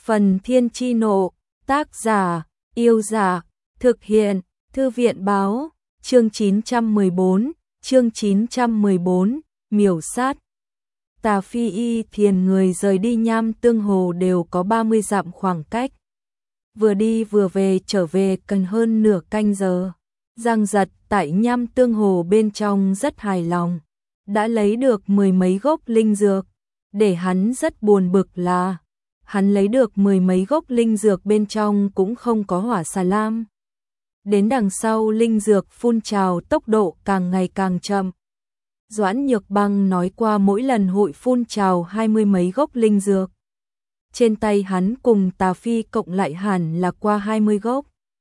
Phần Thiên Chi Nộ, tác giả, Yêu Giả, thực hiện, Thư viện Báo, chương 914, miểu sát. Tà Phi Y Thiền người rời đi Nham Tương Hồ đều có 30 dặm khoảng cách. Vừa đi vừa về trở về cần hơn nửa canh giờ. Giang Giật tại Nham Tương Hồ bên trong rất hài lòng, đã lấy được 10 mấy gốc linh dược. Để hắn rất buồn bực là hắn lấy được 10 mấy gốc linh dược bên trong cũng không có hỏa xà lam. Đến đằng sau linh dược phun trào tốc độ càng ngày càng chậm. Doãn Nhược Băng nói qua mỗi lần hội phun trào 20 mấy gốc linh dược. Trên tay hắn cùng Tà Phi cộng lại hẳn là qua 20 gốc.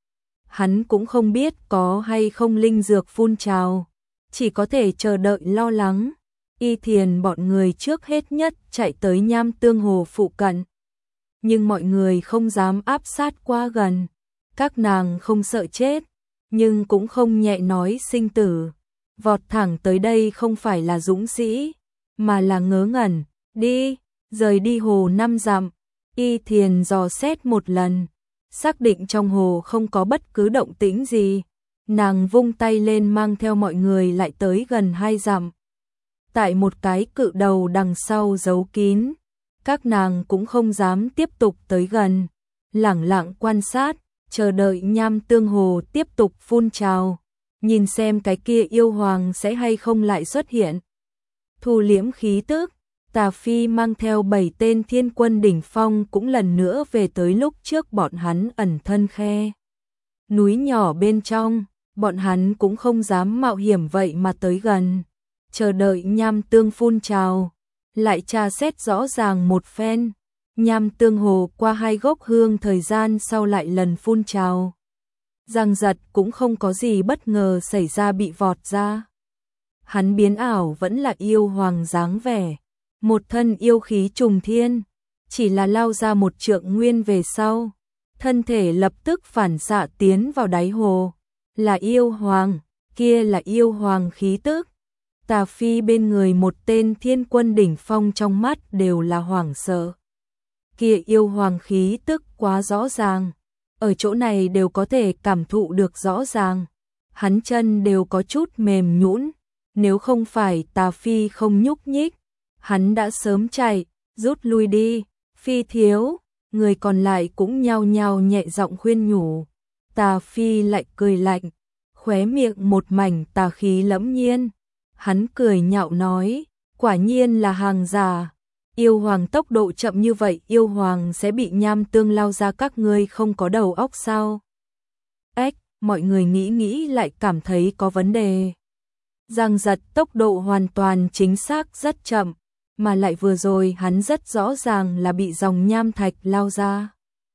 Hắn cũng không biết có hay không linh dược phun trào, chỉ có thể chờ đợi lo lắng. Y Thiền bọn người trước hết nhất chạy tới Nham Tương Hồ phụ cận. Nhưng mọi người không dám áp sát quá gần. Các nàng không sợ chết, nhưng cũng không nhẹ nói sinh tử. Vọt thẳng tới đây không phải là dũng sĩ, mà là ngớ ngẩn. Đi, rời đi hồ 5 dặm. Y Thiền dò xét một lần, xác định trong hồ không có bất cứ động tĩnh gì. Nàng vung tay lên mang theo mọi người lại tới gần 2 dặm. Tại một cái cự đầu đằng sau giấu kín, các nàng cũng không dám tiếp tục tới gần, lẳng lặng quan sát, chờ đợi Nham Tương Hồ tiếp tục phun trào, nhìn xem cái kia yêu hoàng sẽ hay không lại xuất hiện. Thu liễm khí tức, Tà Phi mang theo 7 tên thiên quân đỉnh phong cũng lần nữa về tới lúc trước bọn hắn ẩn thân khe núi nhỏ bên trong, bọn hắn cũng không dám mạo hiểm vậy mà tới gần. Chờ đợi Nham Tương phun trào, lại tra xét rõ ràng một phen. Nham Tương Hồ qua 2 gốc hương thời gian sau lại lần phun trào. Giang Giật cũng không có gì bất ngờ xảy ra bị vọt ra. Hắn biến ảo vẫn là yêu hoàng dáng vẻ, một thân yêu khí trùng thiên, chỉ là lao ra 1 trượng nguyên về sau, thân thể lập tức phản xạ tiến vào đáy hồ. Là yêu hoàng, kia là yêu hoàng khí tức. Tà Phi bên người một tên thiên quân đỉnh phong trong mắt đều là hoảng sợ. Kia yêu hoàng khí tức quá rõ ràng, ở chỗ này đều có thể cảm thụ được rõ ràng. Hắn chân đều có chút mềm nhũn, nếu không phải Tà Phi không nhúc nhích, hắn đã sớm chạy, rút lui đi. Phi thiếu, người còn lại cũng nhao nhao nhẹ giọng khuyên nhủ. Tà Phi lại cười lạnh, khóe miệng một mảnh tà khí lẫm nhiên. Hắn cười nhạo nói, quả nhiên là hàng giả. Yêu hoàng tốc độ chậm như vậy, yêu hoàng sẽ bị Nham Tương lao ra, các ngươi không có đầu óc sao? Ếch, mọi người nghĩ lại cảm thấy có vấn đề. Giang Giật tốc độ hoàn toàn chính xác rất chậm, mà lại vừa rồi hắn rất rõ ràng là bị dòng nham thạch lao ra.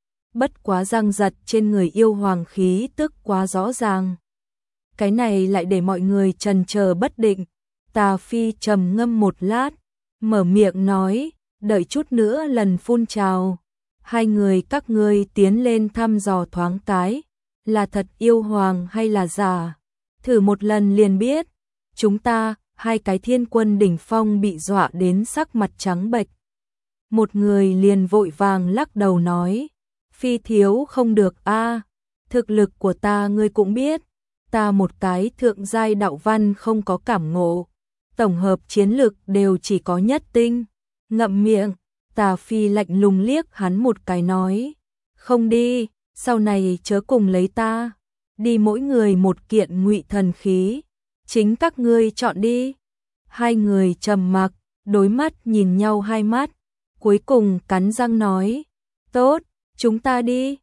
Bất quá Giang Giật trên người yêu hoàng khí tức quá rõ ràng. Cái này lại để mọi người chần chờ bất định. Tà Phi trầm ngâm một lát, mở miệng nói, đợi chút nữa lần phun trào, 2 người các ngươi tiến lên thăm dò thoáng cái, là thật yêu hoàng hay là giả, thử một lần liền biết. Chúng ta, 2 cái thiên quân đỉnh phong bị dọa đến sắc mặt trắng bệch. Một người liền vội vàng lắc đầu nói, Phi thiếu không được a, thực lực của ta ngươi cũng biết, ta một cái thượng giai đạo văn không có cảm ngộ, tổng hợp chiến lực đều chỉ có nhất tinh. Ngậm miệng. Tà Phi lạnh lùng liếc hắn một cái nói, không đi, sau này chớ cùng lấy ta, đi mỗi người một kiện ngụy thần khí, chính các ngươi chọn đi. 2 người trầm mặc, đối mắt nhìn nhau 2 mắt, cuối cùng cắn răng nói, tốt, chúng ta đi.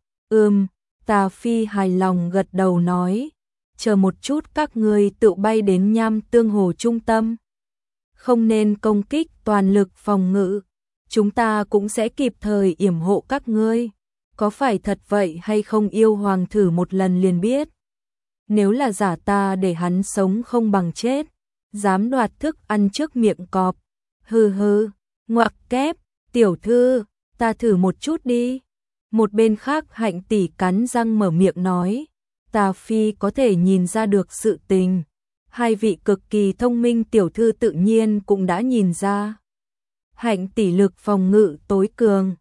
Tà Phi hài lòng gật đầu nói, chờ một chút các ngươi tự bay đến Nham Tương Hồ trung tâm. Không nên công kích, toàn lực phòng ngự, chúng ta cũng sẽ kịp thời yểm hộ các ngươi. Có phải thật vậy hay không yêu hoàng thử một lần liền biết. Nếu là giả ta để hắn sống không bằng chết, dám đoạt thức ăn trước miệng cọp. Hừ hừ, ngoặc kép, tiểu thư, ta thử một chút đi. Một bên khác Hạnh tỷ cắn răng mở miệng nói, Tà Phi có thể nhìn ra được sự tình. 2 vị cực kỳ thông minh tiểu thư tự nhiên cũng đã nhìn ra. Hạnh tỷ lực phòng ngự tối cường,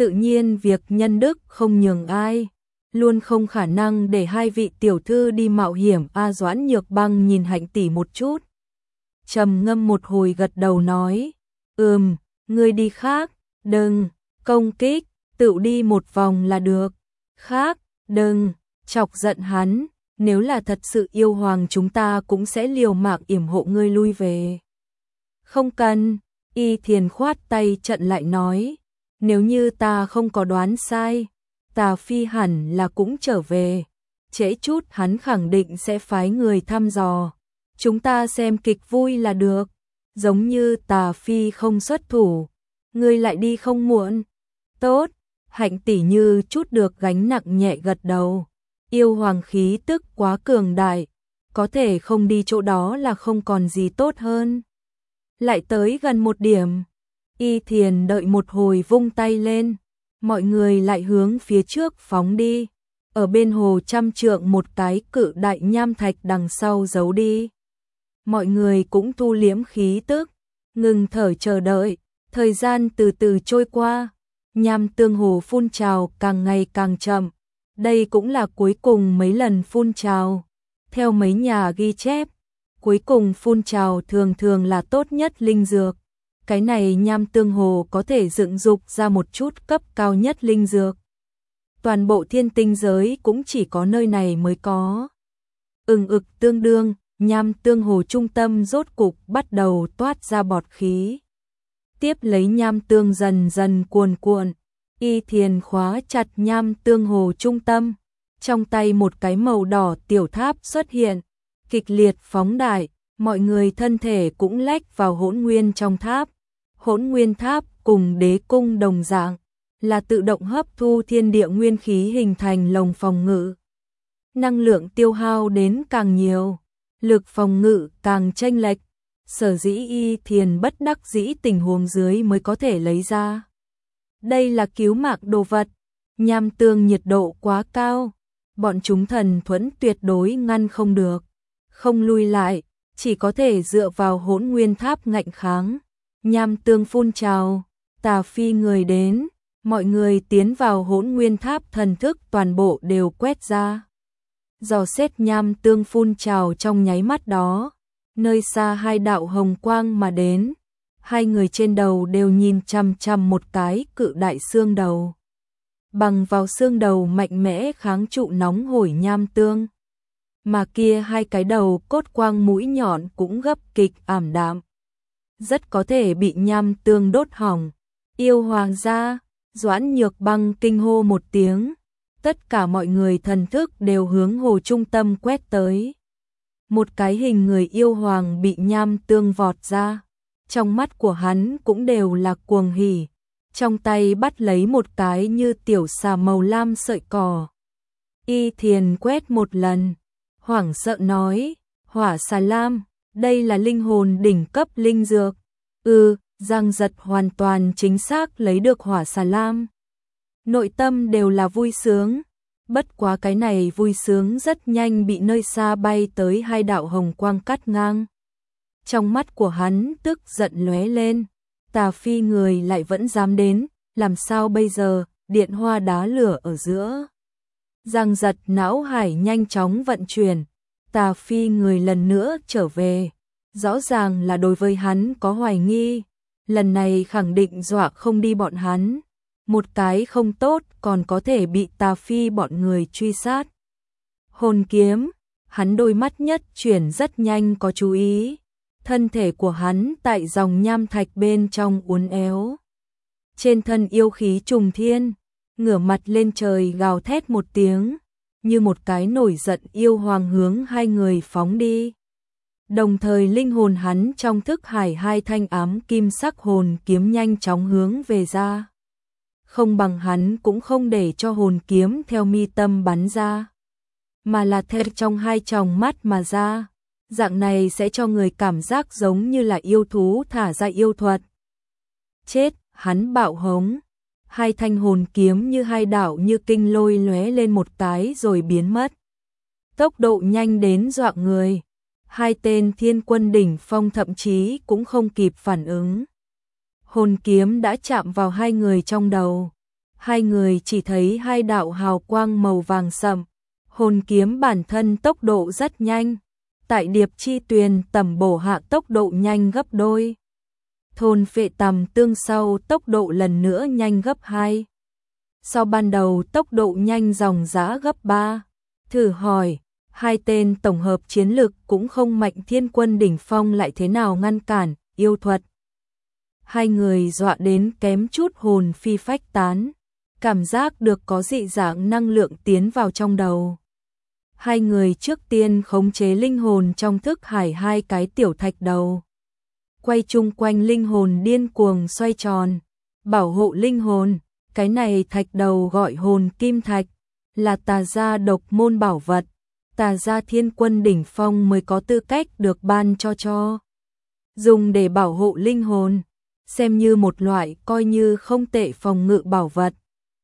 Tự nhiên việc nhân đức không nhường ai, luôn không khả năng để hai vị tiểu thư đi mạo hiểm. Doãn Nhược Băng nhìn Hạnh tỷ một chút, trầm ngâm một hồi gật đầu nói, ngươi đi khác, đừng công kích, tự đi một vòng là được, khác, đừng chọc giận hắn, nếu là thật sự yêu hoàng chúng ta cũng sẽ liều mạng yểm hộ ngươi lui về. Không cần, Y Thiền khoát tay chặn lại nói, nếu như ta không có đoán sai, Tà Phi hẳn là cũng trở về, trễ chút hắn khẳng định sẽ phái người thăm dò, chúng ta xem kịch vui là được, giống như Tà Phi không xuất thủ, ngươi lại đi không muộn. Tốt, Hạnh tỷ như chút được gánh nặng nhẹ gật đầu, yêu hoàng khí tức quá cường đại, có thể không đi chỗ đó là không còn gì tốt hơn. Lại tới gần một điểm, Y Thiền đợi một hồi vung tay lên, mọi người lại hướng phía trước phóng đi, ở bên hồ trăm trượng một cái cự đại nham thạch đằng sau giấu đi. Mọi người cũng thu liễm khí tức, ngừng thở chờ đợi, thời gian từ từ trôi qua, nham tương hồ phun trào càng ngày càng chậm, đây cũng là cuối cùng mấy lần phun trào. Theo mấy nhà ghi chép, cuối cùng phun trào thường thường là tốt nhất linh dược. Cái này nham tương hồ có thể dựng dục ra một chút cấp cao nhất linh dược. Toàn bộ thiên tinh giới cũng chỉ có nơi này mới có. Tương đương, nham tương hồ trung tâm rốt cục bắt đầu toát ra bọt khí. Tiếp lấy nham tương dần dần cuồn cuộn, Y Thiền khóa chặt nham tương hồ trung tâm. Trong tay một cái màu đỏ tiểu tháp xuất hiện, kịch liệt phóng đại, mọi người thân thể cũng lách vào hỗn nguyên trong tháp. Hỗn nguyên tháp cùng đế cung đồng dạng, là tự động hấp thu thiên địa nguyên khí hình thành lồng phòng ngự. Năng lượng tiêu hao đến càng nhiều, lực phòng ngự càng chênh lệch, sở dĩ Y Thiền bất đắc dĩ tình huống dưới mới có thể lấy ra. Đây là cứu mạng đồ vật, nham tương nhiệt độ quá cao, bọn chúng thần thuẫn tuyệt đối ngăn không được, không lui lại, chỉ có thể dựa vào hỗn nguyên tháp ngạnh kháng. Nham tương phun trào, Tà Phi người đến, mọi người tiến vào hỗn nguyên tháp, thần thức toàn bộ đều quét ra. Dò xét nham tương phun trào trong nháy mắt đó, nơi xa hai đạo hồng quang mà đến, hai người trên đầu đều nhìn chằm chằm một cái cự đại xương đầu. Bằng vào xương đầu mạnh mẽ kháng trụ nóng hổi nham tương. Mà kia hai cái đầu cốt quang mũi nhọn cũng gấp kịch ảm đạm, rất có thể bị nham tương đốt hỏng. Yêu hoàng gia, Doãn Nhược Băng kinh hô một tiếng, tất cả mọi người thần thức đều hướng hồ trung tâm quét tới. Một cái hình người yêu hoàng bị nham tương vọt ra, trong mắt của hắn cũng đều là cuồng hỉ, trong tay bắt lấy một cái như tiểu xà màu lam sợi cỏ. Y Thiền quét một lần, hoảng sợ nói, hỏa xà lam, đây là linh hồn đỉnh cấp linh dược. Giang Giật hoàn toàn chính xác lấy được hỏa xà lam. Nội tâm đều là vui sướng, bất quá cái này vui sướng rất nhanh bị nơi xa bay tới hai đạo hồng quang cắt ngang. Trong mắt của hắn tức giận lóe lên, Tà Phi người lại vẫn dám đến, làm sao bây giờ, điện hoa đá lửa ở giữa. Giang Giật não hải nhanh chóng vận chuyển, Tà Phi người lần nữa trở về, rõ ràng là đối với hắn có hoài nghi, lần này khẳng định dọa không đi bọn hắn, một cái không tốt còn có thể bị Tà Phi bọn người truy sát. Hồn kiếm, hắn đôi mắt nhất chuyển rất nhanh có chú ý, thân thể của hắn tại dòng nham thạch bên trong uốn éo. Trên thân yêu khí trùng thiên, ngửa mặt lên trời gào thét một tiếng, như một cái nổi giận yêu hoàng hướng hai người phóng đi. Đồng thời linh hồn hắn trong thức hải hai thanh ám kim sắc hồn kiếm nhanh chóng hướng về ra. Không bằng hắn cũng không để cho hồn kiếm theo mi tâm bắn ra, mà là theo trong hai tròng mắt mà ra. Dạng này sẽ cho người cảm giác giống như là yêu thú thả ra yêu thuật. Chết, hắn bạo hống. Hai thanh hồn kiếm như hai đạo như kinh lôi lóe lên một cái rồi biến mất. Tốc độ nhanh đến dọa người. Hai tên thiên quân đỉnh phong thậm chí cũng không kịp phản ứng. Hồn kiếm đã chạm vào hai người trong đầu. Hai người chỉ thấy hai đạo hào quang màu vàng sậm, hồn kiếm bản thân tốc độ rất nhanh, tại Điệp Chi Tuyền tầm bổ hạ tốc độ nhanh gấp đôi. Thôn Phệ Tầm Tương sau tốc độ lần nữa nhanh gấp 2. Sau ban đầu tốc độ nhanh dòng dã gấp 3. Thử hỏi, hai tên tổng hợp chiến lực cũng không mạnh, Thiên Quân đỉnh phong lại thế nào ngăn cản, yêu thuật. Hai người dọa đến kém chút hồn phi phách tán, cảm giác được có dị dạng năng lượng tiến vào trong đầu. Hai người trước tiên khống chế linh hồn trong thức hải hai cái tiểu thạch đầu, quay chung quanh linh hồn điên cuồng xoay tròn, bảo hộ linh hồn. Cái này thạch đầu gọi hồn kim thạch, là Tà gia độc môn bảo vật, Tà gia Thiên Quân đỉnh phong mới có tư cách được ban cho. Dùng để bảo hộ linh hồn, xem như một loại coi như không tệ phòng ngự bảo vật.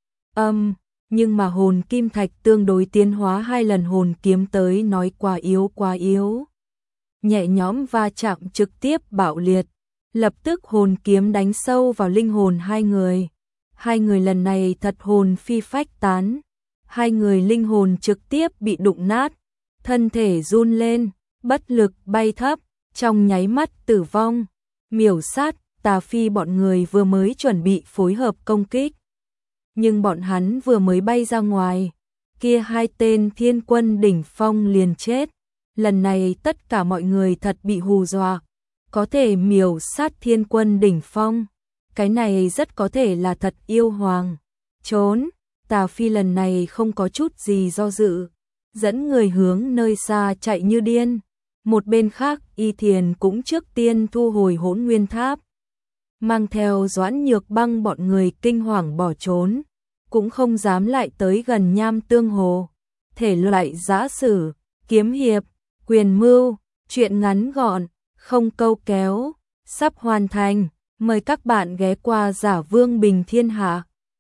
Nhưng mà hồn kim thạch tương đối tiến hóa 2 lần hồn kiếm tới nói quá yếu. Nhẹ nhõm va chạm trực tiếp bạo liệt, lập tức hồn kiếm đánh sâu vào linh hồn hai người. Hai người lần này thật hồn phi phách tán, hai người linh hồn trực tiếp bị đụng nát, thân thể run lên, bất lực bay thấp, trong nháy mắt tử vong. Miểu Sát, Tà Phi bọn người vừa mới chuẩn bị phối hợp công kích, nhưng bọn hắn vừa mới bay ra ngoài, kia hai tên Thiên Quân đỉnh phong liền chết. Lần này tất cả mọi người thật bị hù dọa, có thể miểu sát Thiên Quân đỉnh phong, cái này rất có thể là thật yêu hoàng. Trốn, Tà Phi lần này không có chút gì do dự, dẫn người hướng nơi xa chạy như điên. Một bên khác, Y Thiền cũng trước tiên thu hồi Hỗn Nguyên Tháp, mang theo Doãn Nhược Băng bọn người kinh hoàng bỏ trốn, cũng không dám lại tới gần Nham Tương Hồ. Thể loại giã sử, kiếm hiệp, quyền mưu, truyện ngắn gọn, không câu kéo, sắp hoàn thành. Mời các bạn ghé qua Giả Vương Bình Thiên Hạ.